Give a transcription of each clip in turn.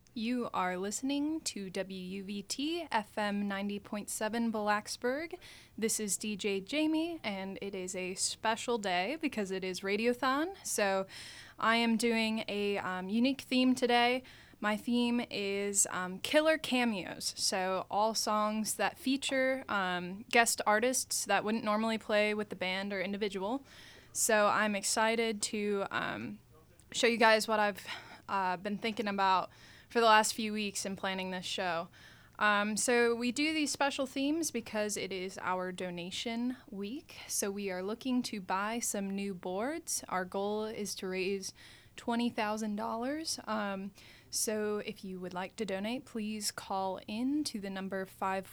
You are listening to WUVT FM 90.7 Blacksburg. This is DJ Jamie, and it is a special day because it is Radiothon. So I am doing a unique theme today. My theme is killer cameos. So all songs that feature guest artists that wouldn't normally play with the band or individual. So I'm excited to show you guys what I've been thinking about for the last few weeks in planning this show. So we do these special themes because it is our donation week. So we are looking to buy some new boards. Our goal is to raise $20,000. So if you would like to donate, please call in to the number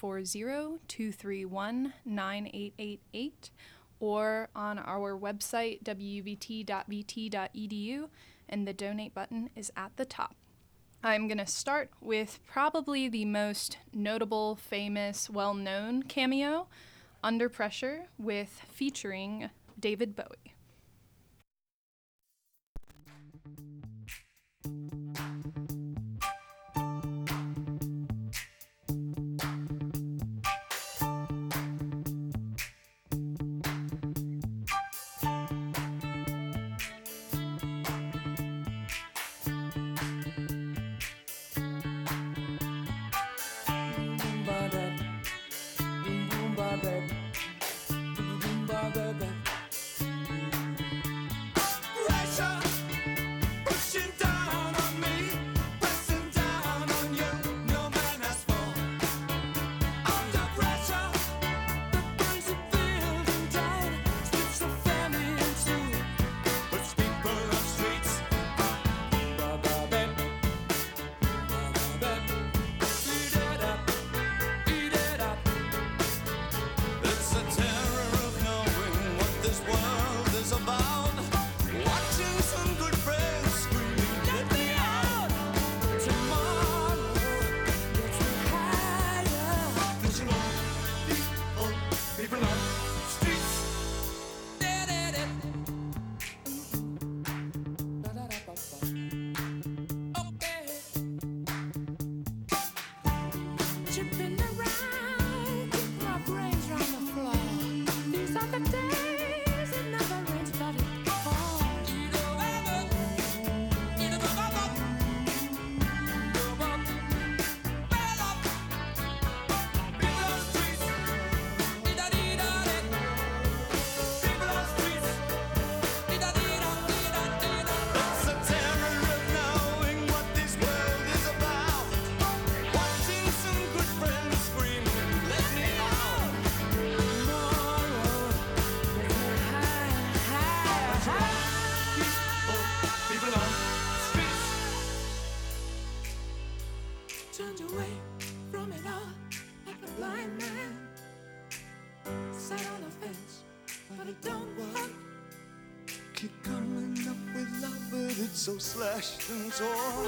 540-231-9888 or on our website, wvt.vt.edu, and the donate button is at the top. I'm going to start with probably the most notable, famous, well-known cameo, Under Pressure, with featuring David Bowie. So slashed and torn.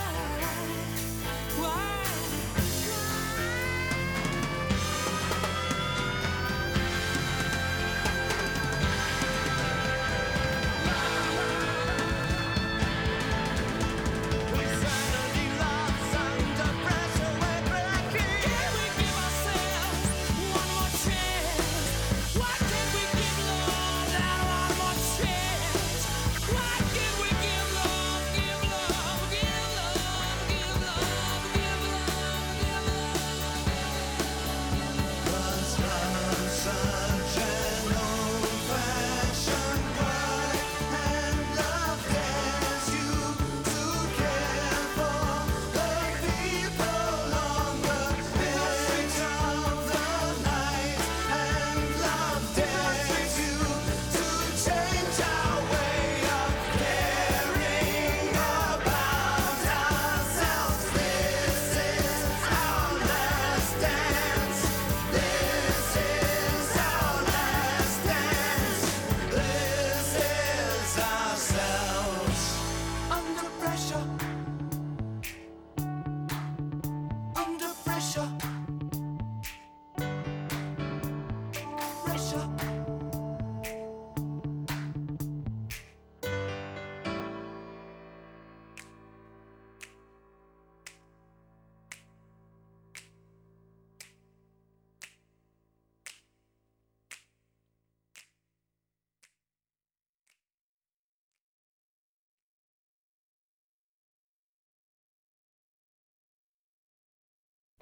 Why?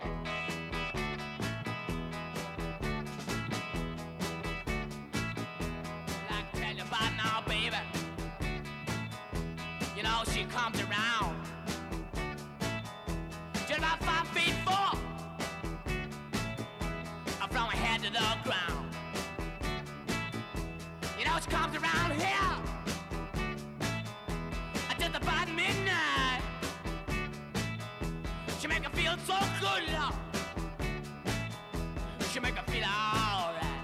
Like to tell you about now, baby. You know she comes around just about 5'4", from her head to the ground. You know she comes around here just about midnight. She make her feel so good, Lord. She make her feel alright.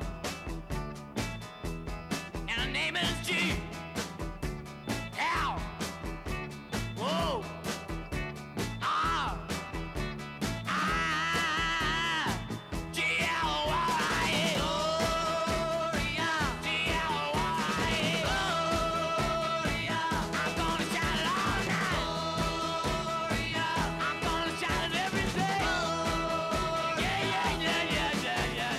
And her name is G. L. Whoa. R. I. G. L. Y. Gloria. G. L. Y. Gloria. I'm gonna shout it all night. Gloria. I'm gonna shout it every day. Yeah, yeah, yeah, yeah, yeah, yeah.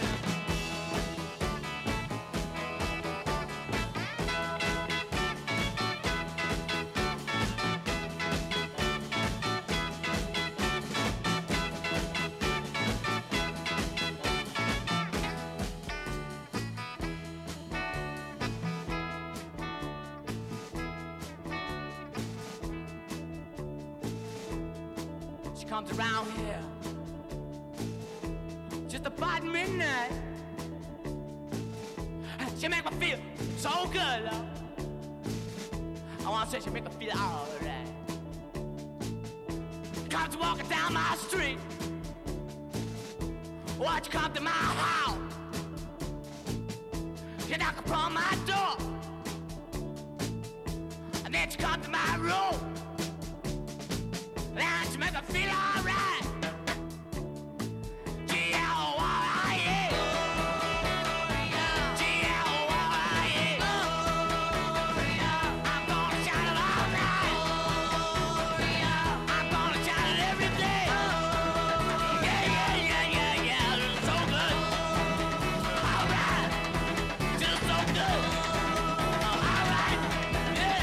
She comes around here just about midnight. She make me feel so good, love. I wanna say she make me feel alright. Comes walking down my street. Watch you come to my house. You knock upon my door. And then she come to my room. Then she make me feel alright. G-L-Y-A. G-L-Y-A. I'm gonna shout it all night. I'm gonna shout it every day. Yeah, yeah, yeah, yeah, yeah. It's so good. Alright. Just so good. Alright. Yeah.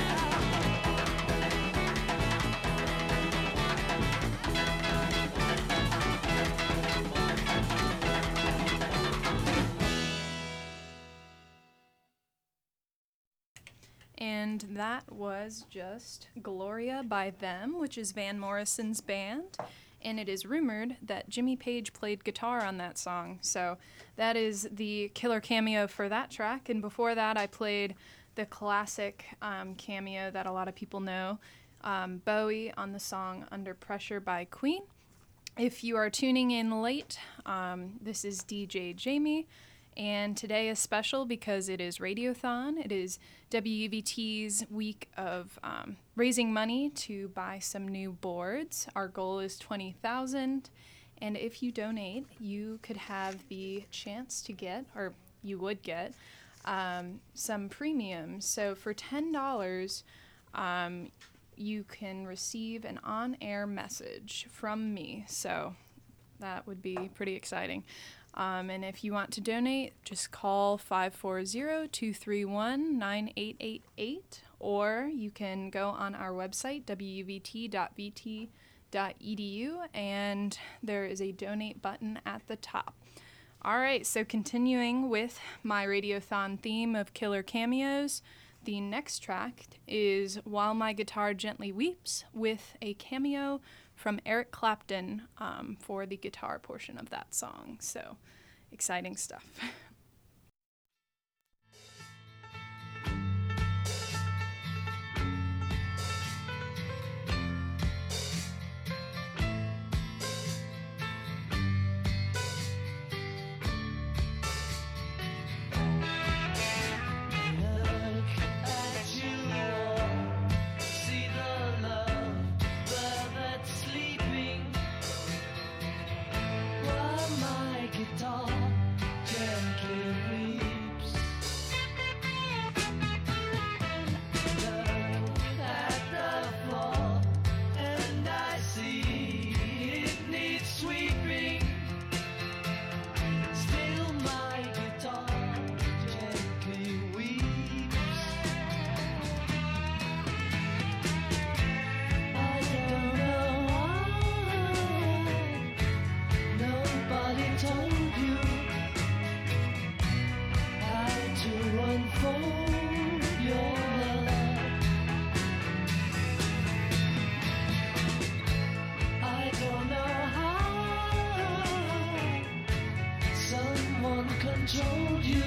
And that was just Gloria by Them, which is Van Morrison's band. And it is rumored that Jimmy Page played guitar on that song. So that is the killer cameo for that track. And before that, I played the classic cameo that a lot of people know, Bowie on the song Under Pressure by Queen. If you are tuning in late, this is DJ Jamie. And today is special because it is Radiothon. It is WUVT's week of raising money to buy some new boards. Our goal is $20,000. And if you donate, you could have the chance to get, or you would get, some premiums. So for $10, you can receive an on-air message from me. So that would be pretty exciting. And if you want to donate, just call 540-231-9888, or you can go on our website, wuvt.vt.edu, and there is a donate button at the top. All right, so continuing with my Radiothon theme of killer cameos, the next track is While My Guitar Gently Weeps, with a cameo from Eric Clapton for the guitar portion of that song. So, exciting stuff. Gently told you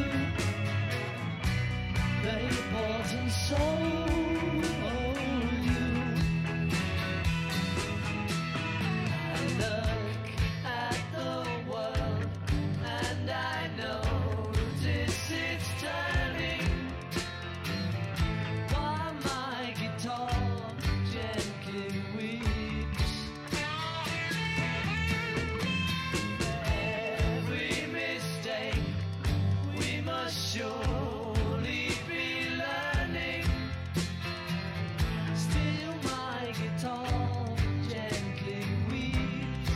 they bought and sold you. I look at the world and I notice it's turning while my guitar gently weeps. Every mistake we must surely be learning. Still my guitar gently weeps.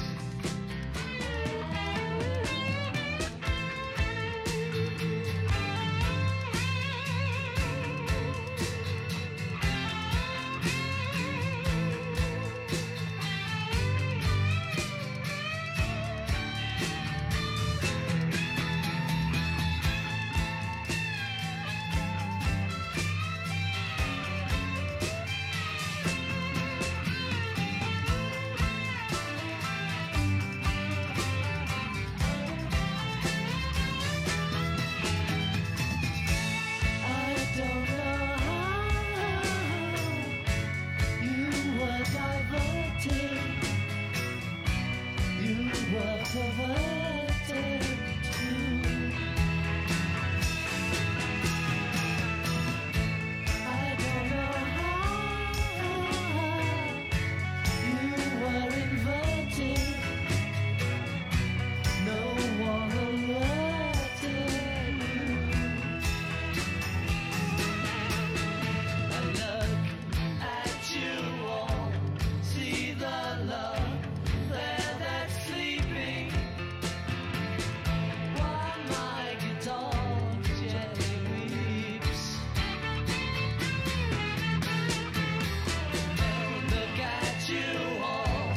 I don't know how you were diverted. You were perverted too. I don't know how you were inverted. No one alerted you. I look at you all, see the love there that's sleeping, while my guitar gently weeps. Look at you all,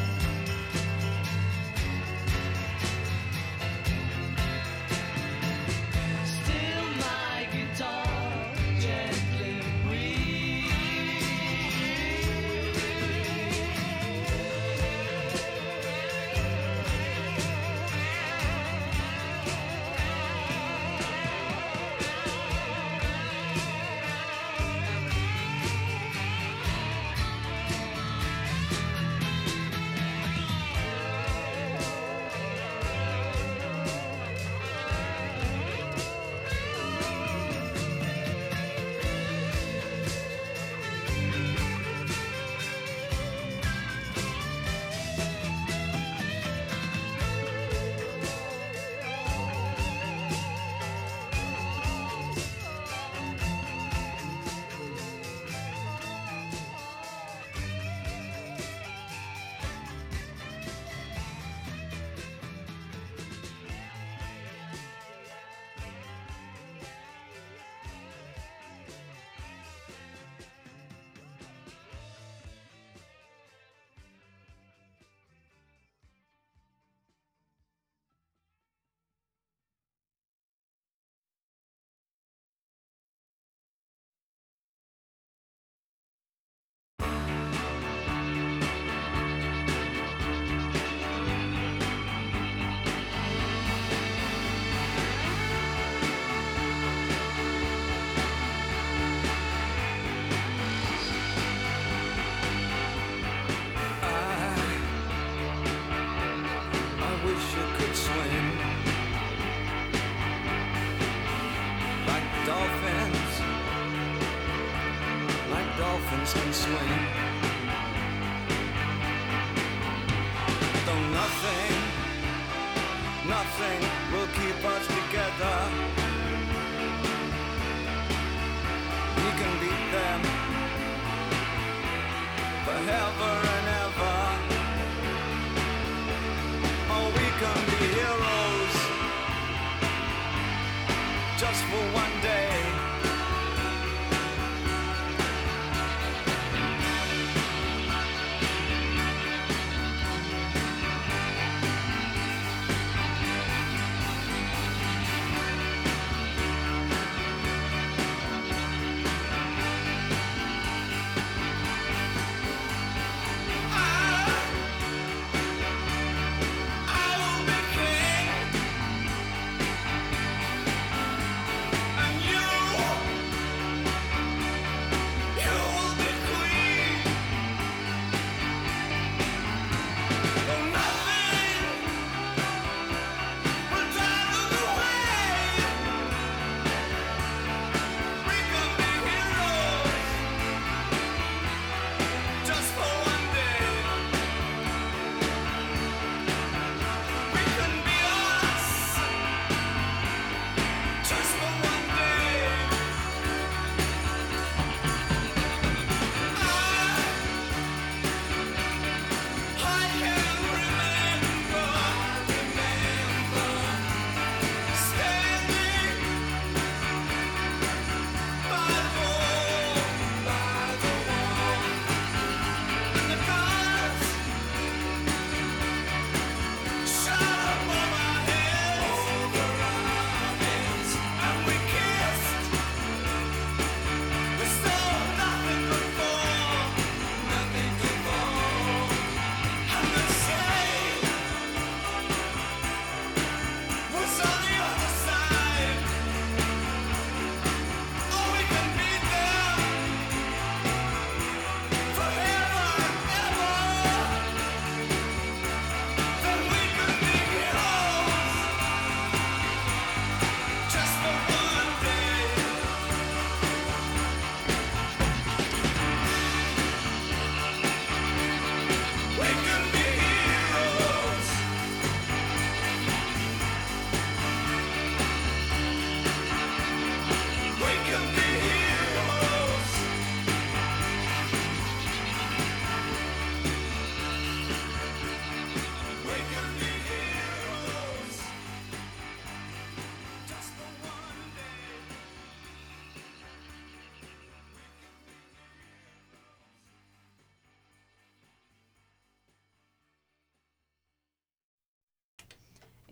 still my guitar gently weeps. I wish you could swim like dolphins can swim. Though nothing will keep us together. We can beat them forever and ever. Oh, we can be heroes just for one day.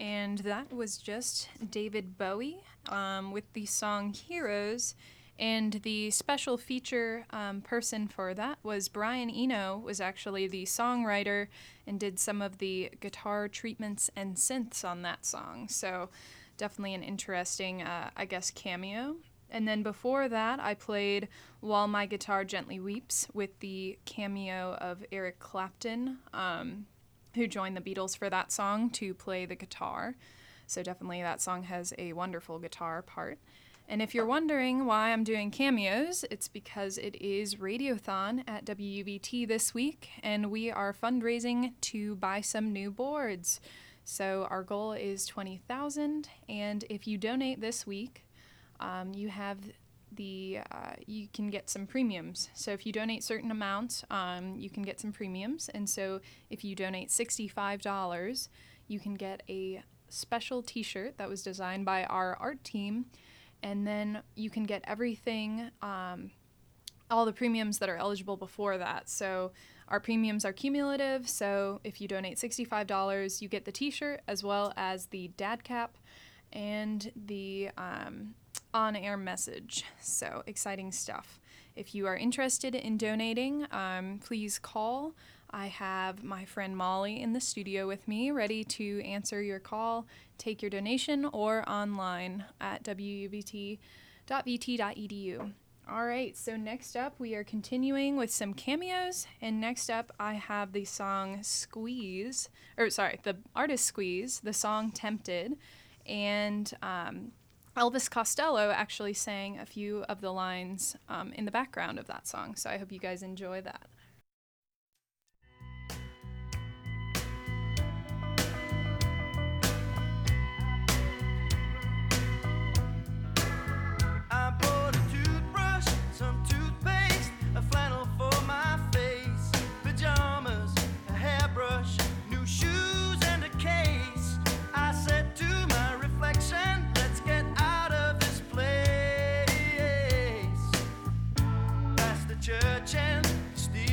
And that was just David Bowie with the song Heroes. And the special feature person for that was Brian Eno, was actually the songwriter and did some of the guitar treatments and synths on that song. So definitely an interesting, cameo. And then before that, I played While My Guitar Gently Weeps with the cameo of Eric Clapton, who joined the Beatles for that song to play the guitar. So definitely that song has a wonderful guitar part. And if you're wondering why I'm doing cameos, it's because it is Radiothon at WUVT this week, and we are fundraising to buy some new boards. So our goal is $20,000, and if you donate this week, you can get some premiums. So if you donate certain amounts, you can get some premiums. And so if you donate $65, you can get a special t-shirt that was designed by our art team. And then you can get everything, all the premiums that are eligible before that. So our premiums are cumulative. So if you donate $65, you get the t-shirt as well as the dad cap and the on-air message. So exciting stuff. If you are interested in donating, please call. I have my friend Molly in the studio with me, ready to answer your call, take your donation, or online at wuvt.vt.edu. All right, so next up we are continuing with some cameos, and next up I have the song the artist Squeeze, the song Tempted, and Elvis Costello actually sang a few of the lines in the background of that song, so I hope you guys enjoy that. I bought a toothbrush, some toothpaste, a flannel for my face, pajamas, a hairbrush, new shoes, and a case. I said to my reflection, let's get out of this place. Past the church and steal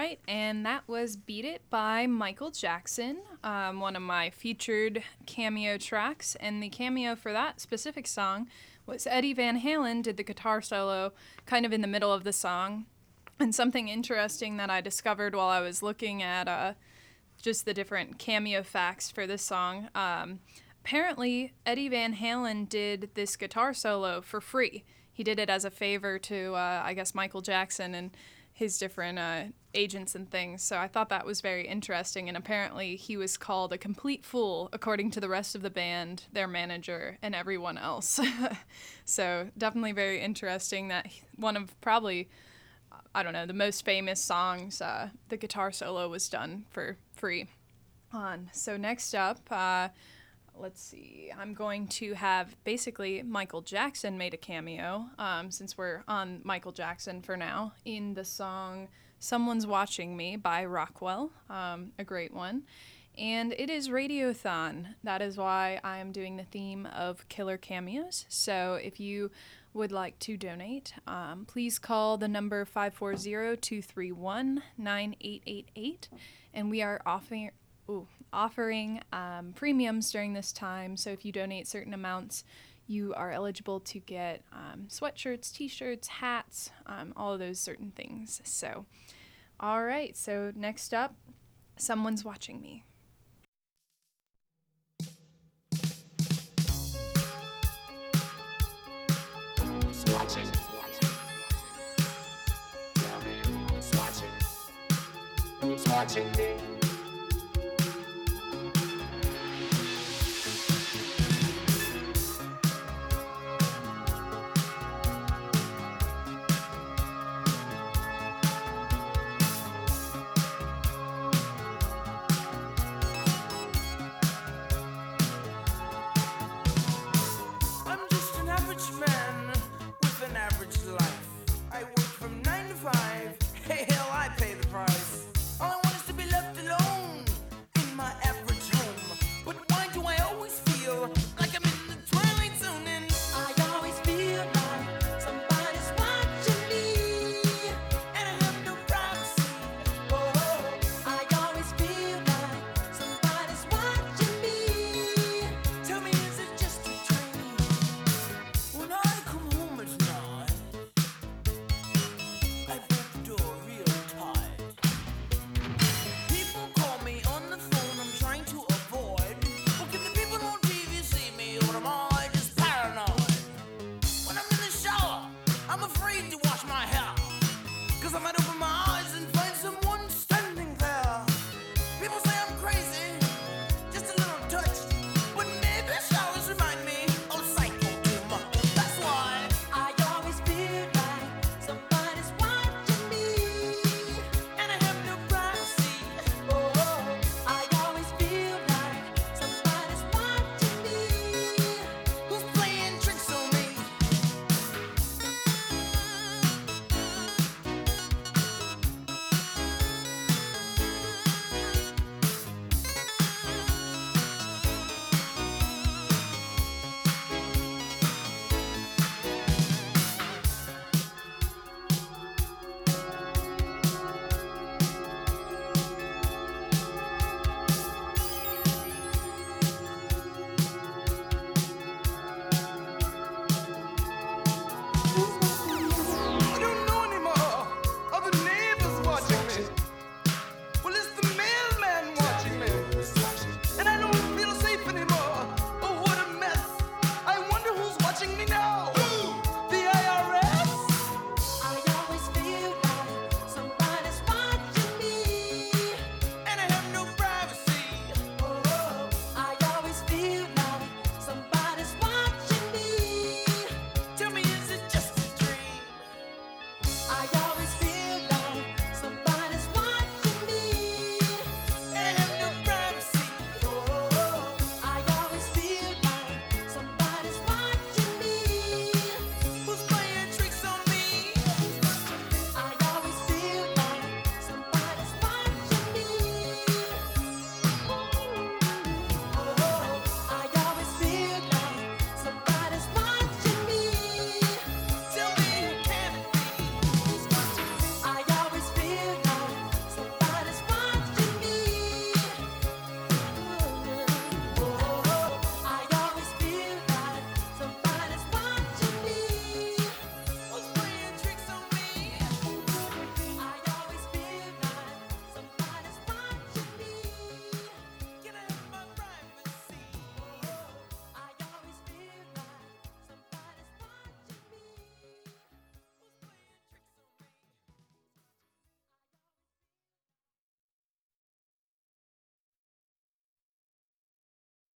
right, and that was Beat It by Michael Jackson, one of my featured cameo tracks, and the cameo for that specific song was Eddie Van Halen did the guitar solo kind of in the middle of the song. And something interesting that I discovered while I was looking at just the different cameo facts for this song, apparently Eddie Van Halen did this guitar solo for free. He did it as a favor to, I guess, Michael Jackson and his different agents and things. So I thought that was very interesting. And apparently he was called a complete fool, according to the rest of the band, their manager, and everyone else. So definitely very interesting that one of probably, I don't know, the most famous songs, the guitar solo was done for free on. So next up, let's see, I'm going to have basically Michael Jackson made a cameo, since we're on Michael Jackson for now, in the song Someone's Watching Me by Rockwell, a great one. And it is Radiothon. That is why I am doing the theme of killer cameos. So if you would like to donate, please call the number 540-231-9888. And we are offering premiums during this time, so if you donate certain amounts, you are eligible to get sweatshirts, t-shirts, hats, all of those certain things. So, all right, so next up, Someone's Watching Me. Who's watching me? I'm just an average man with an average life. I work from 9 to 5. Hey, hell, I pay the price. All I want is to be left alone.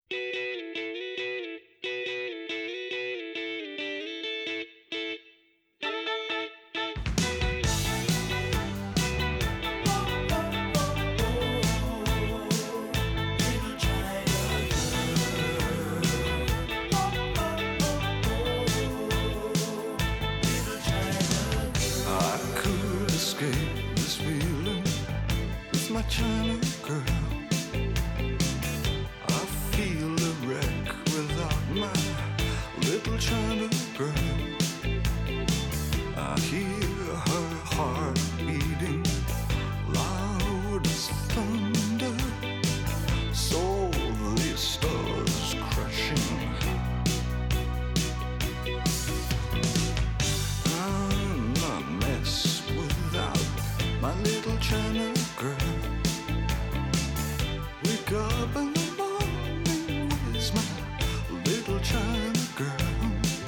I could escape this feeling with my China girl. I feel a wreck without my little China girl. I hear her heart beating loud as thunder. So the stars crashing. I'm a mess without my little China girl. Wake up in the morning with my little China girl.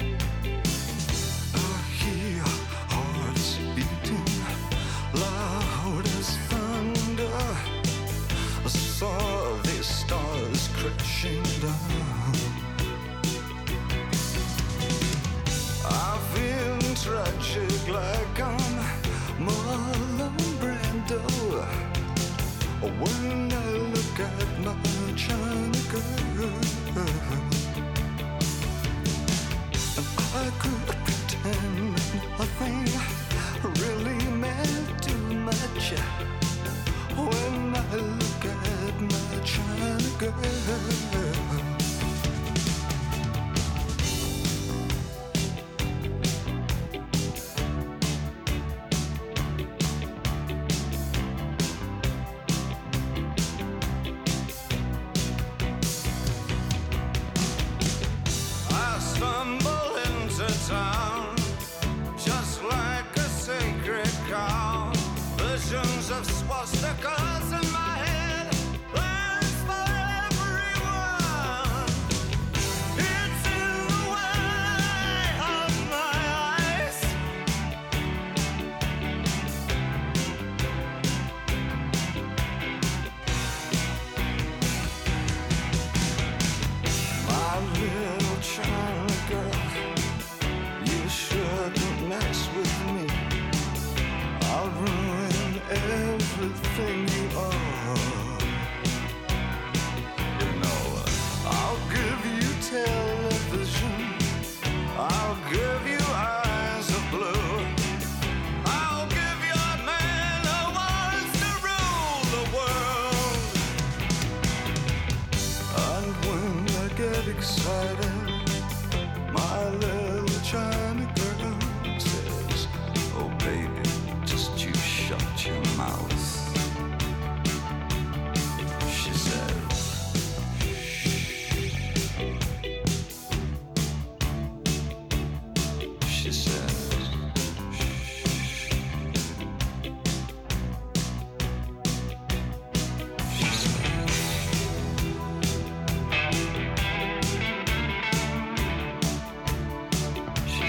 I hear hearts beating loud as thunder. I saw the stars crashing down. I feel tragic like I'm Marlon Brando when I look at my China girl. And I could pretend nothing really meant too much when I look at my China girl. I stumble into town just like a sacred cow. Visions of swastikas in my head, plans for everyone. It's in the way of my eyes. My little China girl, you shouldn't mess with me. I'll ruin everything you are. You know, I'll give you television. I'll give you eyes of blue. I'll give you a man who wants to rule the world. And when I get excited, my little China girl says, "Oh baby, just you shut your mouth." She says, she says, she says. She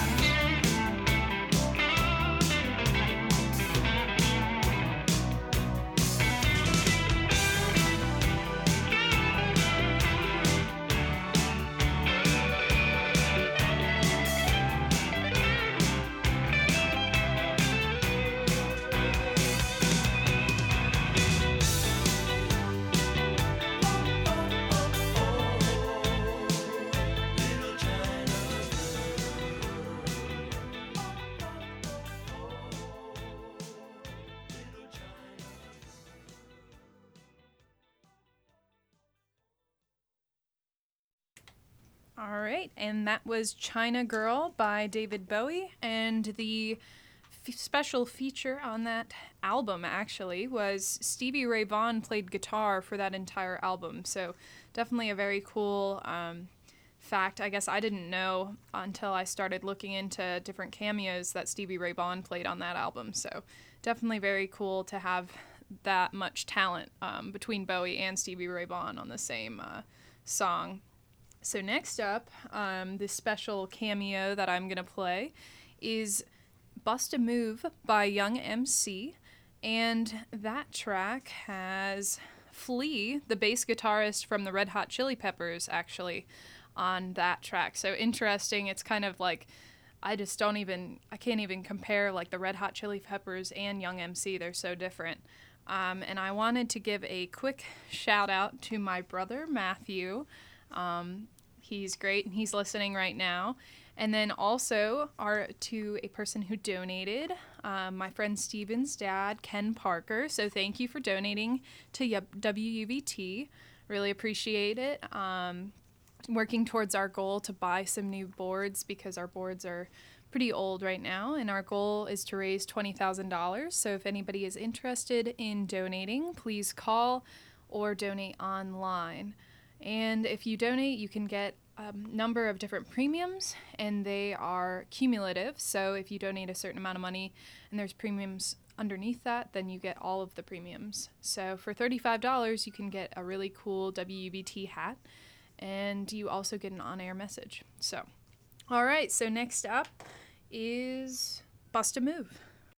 All right, and that was China Girl by David Bowie, and the special feature on that album actually was Stevie Ray Vaughan played guitar for that entire album, so definitely a very cool fact. I guess I didn't know until I started looking into different cameos that Stevie Ray Vaughan played on that album, so definitely very cool to have that much talent between Bowie and Stevie Ray Vaughan on the same song. So next up, this special cameo that I'm going to play is Bust a Move by Young MC, and that track has Flea, the bass guitarist from the Red Hot Chili Peppers, actually on that track. So interesting. It's kind of like, I can't even compare like the Red Hot Chili Peppers and Young MC. They're so different. And I wanted to give a quick shout out to my brother, Matthew. He's great and he's listening right now. And then also to a person who donated, my friend Steven's dad, Ken Parker. So thank you for donating to WUVT. Really appreciate it. Working towards our goal to buy some new boards because our boards are pretty old right now, and our goal is to raise $20,000. So if anybody is interested in donating, please call or donate online. And if you donate, you can get a number of different premiums, and they are cumulative. So if you donate a certain amount of money and there's premiums underneath that, then you get all of the premiums. So for $35, you can get a really cool WUVT hat, and you also get an on-air message. So, all right, so next up is Bust a Move.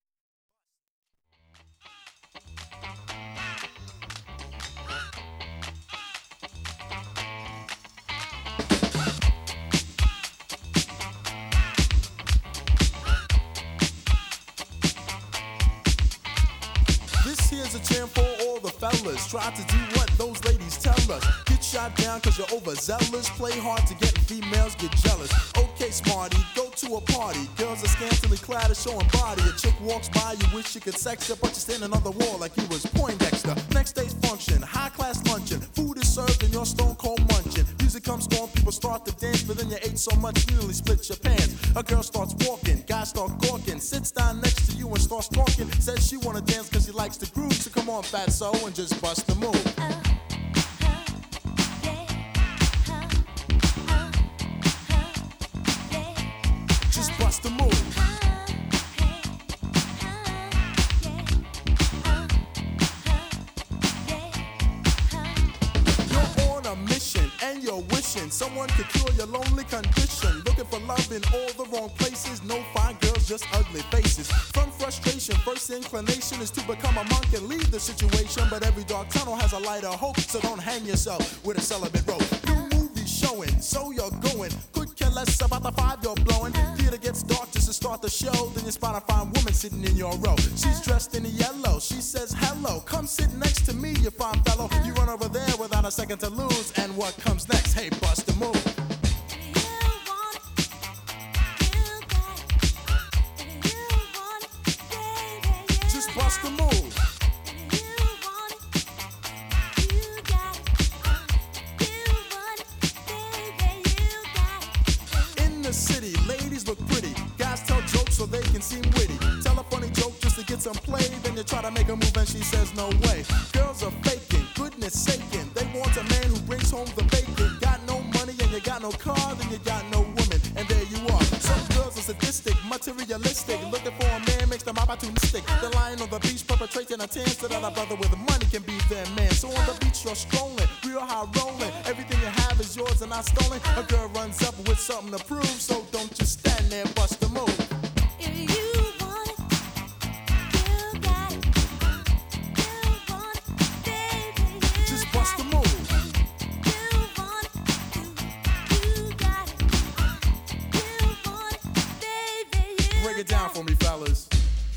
This here's a jam for all the fellas. Try to do what those ladies tell us. Get shot down cause you're overzealous. Play hard to get females get jealous. Okay, smarty, go to a party. Girls are scantily clad and showing body. A chick walks by, you wish you could sex her, but you're standing on the wall like you was Poindexter. Next day's function, high class luncheon. Food is served and you're stone cold munching. Music comes on, people start to dance, but then you ate so much you nearly split your pants. A girl starts walking, guys start gawking, sits down next to you and starts talking. Says she wanna dance cause she likes the groove, so come on fatso and just bust the move. Just bust the move. You're on a mission and you're wishing someone could cure your lonely condition. Looking for love in all the wrong places. No fine girls, just ugly faces. From frustration, first inclination is to become a monk and leave the situation. But every dark tunnel has a light of hope, so don't hang yourself with a celibate rope. New movies showing, so you're going. Could care less about the five you're blowing. Theater gets dark just to start the show. Then you spot a fine woman sitting in your row. She's dressed in yellow. She says hello. Come sit next to me, you fine fellow. You run over there without a second to lose. And what comes next? Hey, bust the move. Just bust the move. In the city, ladies look pretty. Guys tell jokes so they can seem witty. Tell a funny joke just to get some play. Then you try to make a move and she says no way. Girls are faking, goodness saking. They want a man who brings home the bacon. Got no money and you got no car, then you got no woman. And there you are. Some girls are sadistic, materialistic. Looking for a man makes them opportunistic. They're lying on the beach, perpetrating a tan so that a brother with money can be their man. So on the beach you're strolling, real high rolling. Everything you have is yours and not stolen. A girl runs up with something to prove, so don't just stand there, bust the move. Just bust the move. Break it down for me, fellas.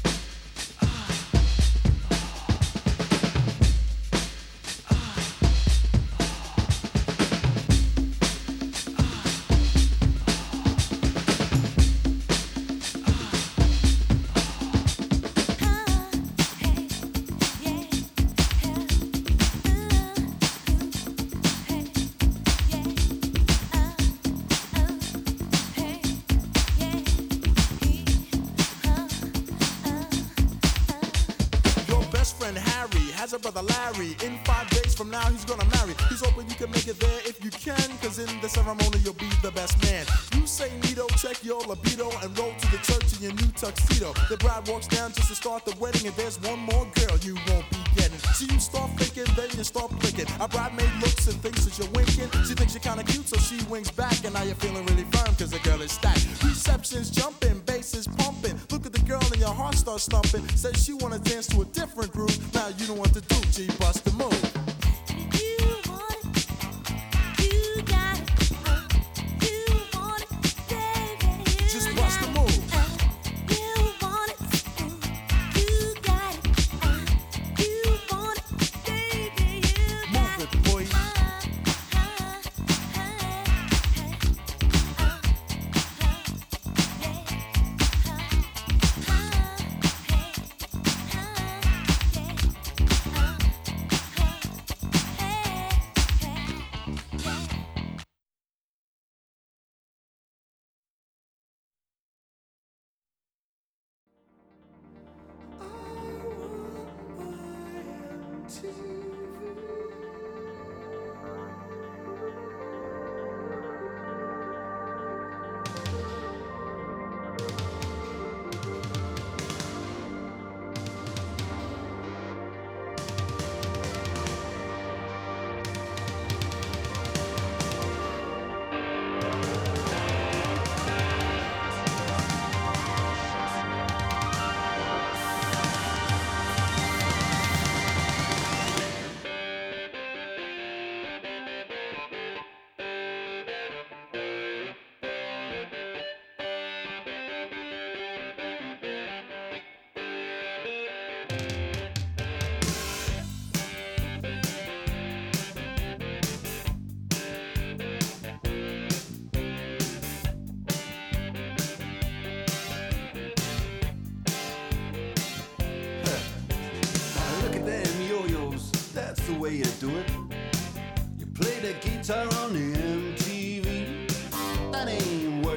Has a brother Larry. In 5 days from now he's gonna marry. He's hoping you can make it there if you can, cause in the ceremony you'll be the best man. You say Nito, check your libido and roll to the church in your new tuxedo. The bride walks down just to start the wedding, and there's one more girl you won't be getting. So you start thinking, then you start blinking. A bridemaid looks and thinks that you're winking. She thinks you're kinda cute, so she winks back, and now you're feeling really firm cause the girl is stacked. Reception's jumping, bass is pumping. Look at the girl and your heart starts thumping. Says she wanna dance to a different groove. Now you know what to do, G, bust the move.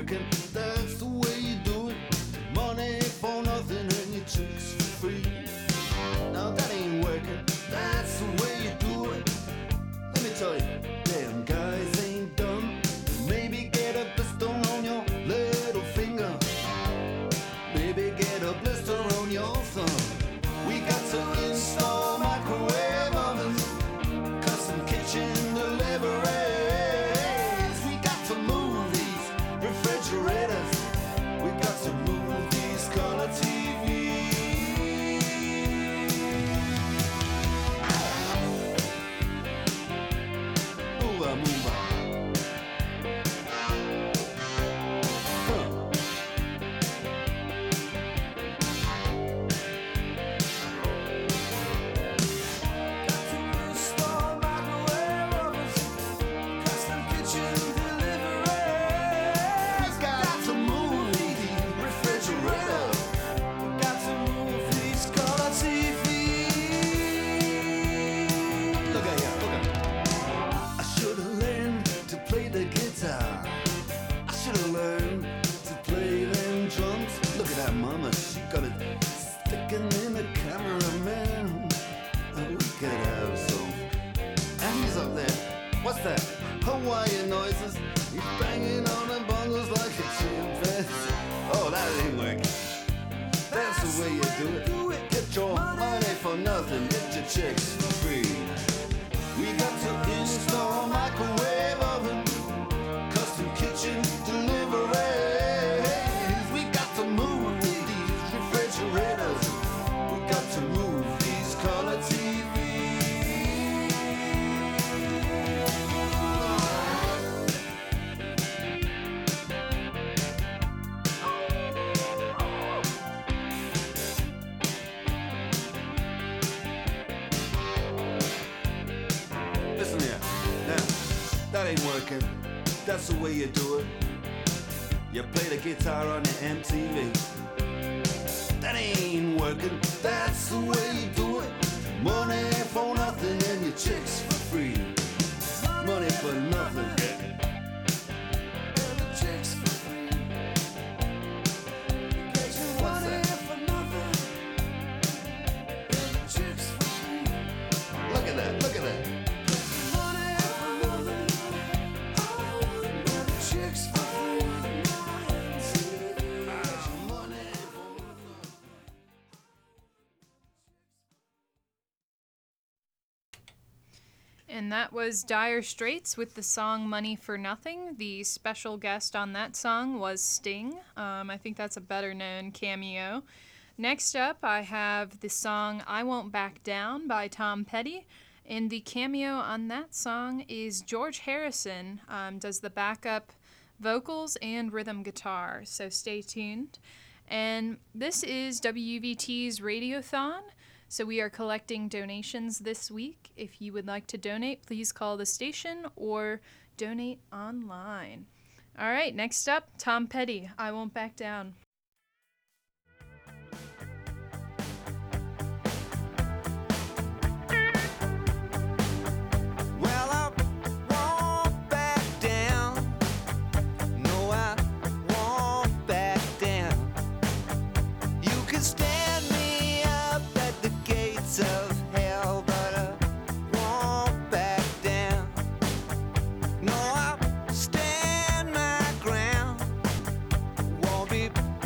working, that's the way you do it. Money for nothing and your chicks for free. Now that ain't working, that's the way you do it. Let me tell you, damn guys ain't dumb. Maybe get a blister on your little finger. Maybe get a blister on your thumb. We got to install microwave ovens, custom kitchen deliveries. We got to move these refrigerators. We got to move these color TVs. Move on, move on. What's that? Hawaiian noises. He's banging on the bongos like a chimpanzee. Oh, that ain't working. That's the way you do it. Get your money for nothing, get your chicks for free. We got to install microwave oven, custom kitchen deliveries. We got to move these refrigerators. We got to move these color TVs. Listen here, now, that ain't working. That's the way you do it. You play the guitar on your MTV. That ain't working. That's the way you do it. Money for nothing and your chicks for free. Money for nothing. And your chicks for free. What's that? Look at that, look at that. And that was Dire Straits with the song Money for Nothing. The special guest on that song was Sting. I think that's a better known cameo. Next up, I have the song I Won't Back Down by Tom Petty. And the cameo on that song is George Harrison, does the backup vocals and rhythm guitar. So stay tuned. And this is WVT's Radiothon. So we are collecting donations this week. If you would like to donate, please call the station or donate online. All right, next up, Tom Petty, I Won't Back Down. Well, I won't back down. No, I won't back down. You can stand me up at the gates of hell, but I won't back down. No, I'll stand my ground. Won't be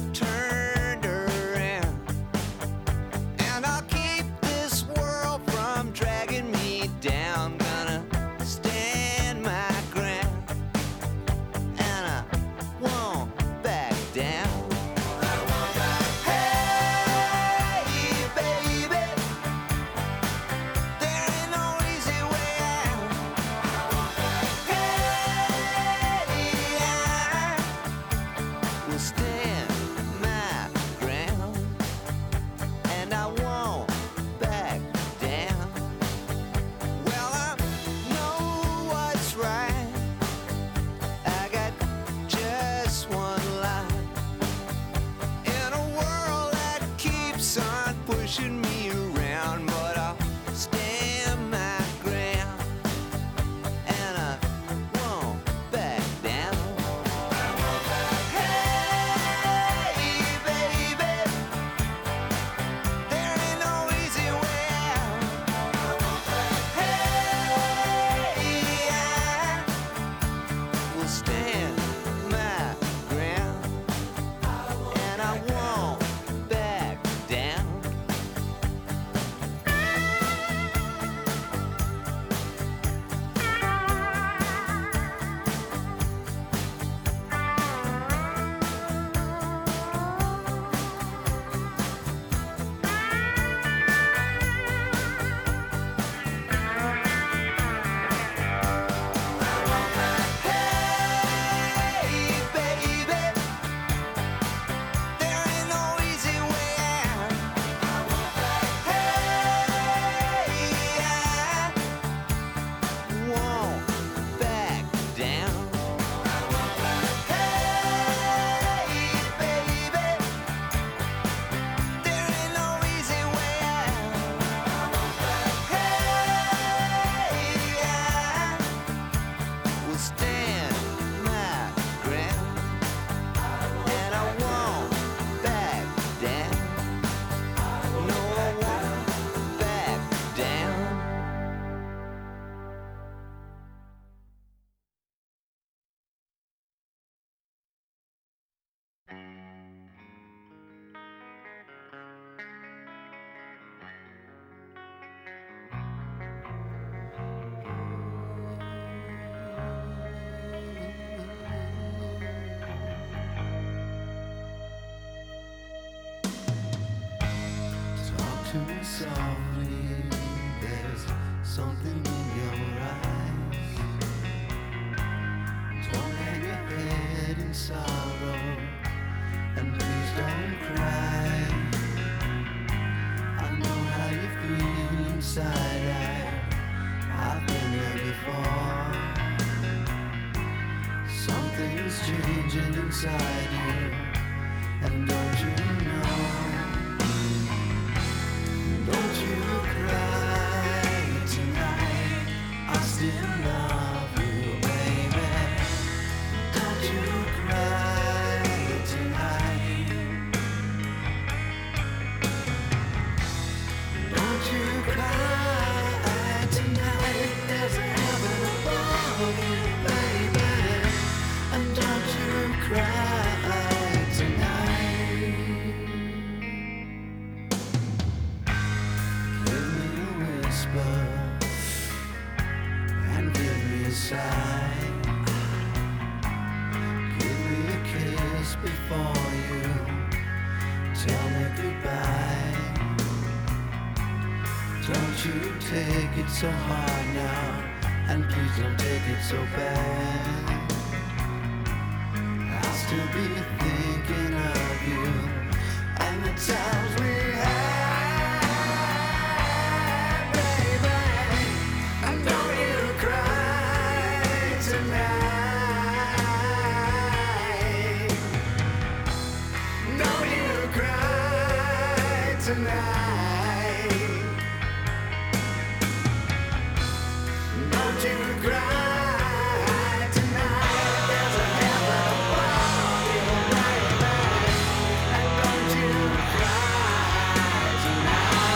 to me softly, there's something in your eyes. Don't hang your head in sorrow, and please don't cry. I know how you feel inside, I've been there before. Something's changing inside you, and don't you know? Don't you cry tonight, I still love you, baby. Don't you cry tonight. Don't you cry tonight, there's a heaven above you, baby. And don't you cry tonight. Give me a whisper and give me a sigh. Give me a kiss before you tell me goodbye. Don't you take it so hard now, and please don't take it so bad. I'll still be thinking of you and the times we had, baby. And don't you cry tonight. Don't you cry tonight. Don't you cry tonight. There's a heaven above you, baby. And don't you cry tonight.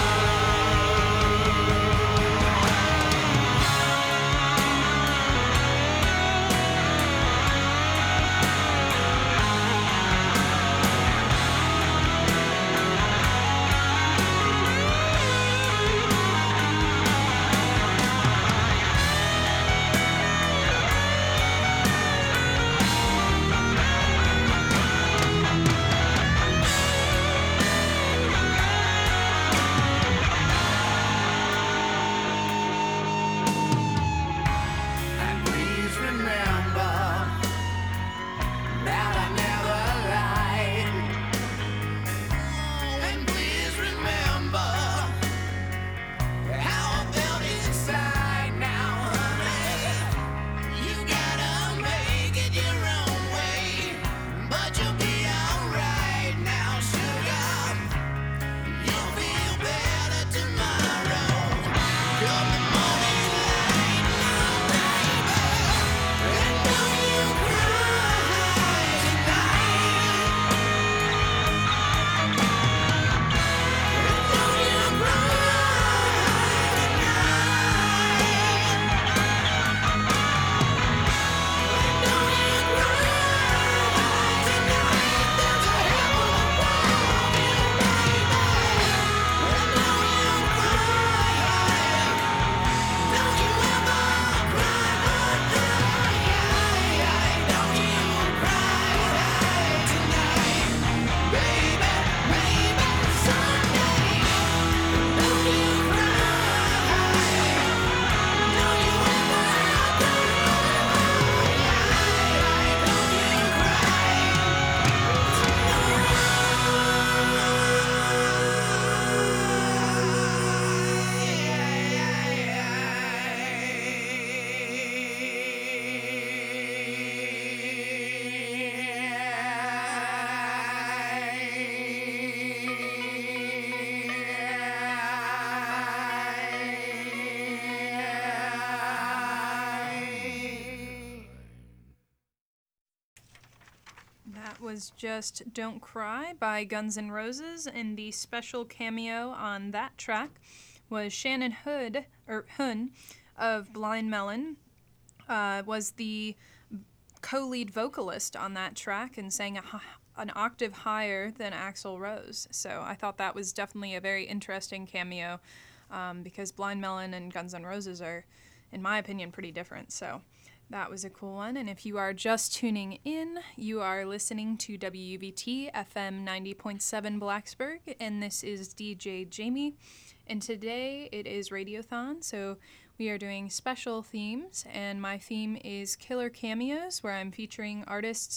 And please remember that I never lied. And please remember how I felt inside now, honey. You gotta make it your own way, but you'll be alright now, sugar. You'll feel better tomorrow. Come the morning light now, baby. And don't you cry tonight. And don't you cry tonight. Don't you cry tonight. There's a heaven above you, baby. And don't you cry. Don't you ever cry tonight. Don't you cry tonight. Baby, maybe someday. Don't you cry. Don't you ever That was just Don't Cry by Guns N' Roses, and the special cameo on that track was Shannon Hoon of Blind Melon, was the co-lead vocalist on that track and sang an octave higher than Axl Rose. So I thought that was definitely a very interesting cameo, because Blind Melon and Guns N' Roses are, in my opinion, pretty different. So That was a cool one. And if you are just tuning in, you are listening to WUVT FM 90.7 Blacksburg, and this is DJ Jamie. And today it is Radiothon, so we are doing special themes, and my theme is Killer Cameos, where I'm featuring artists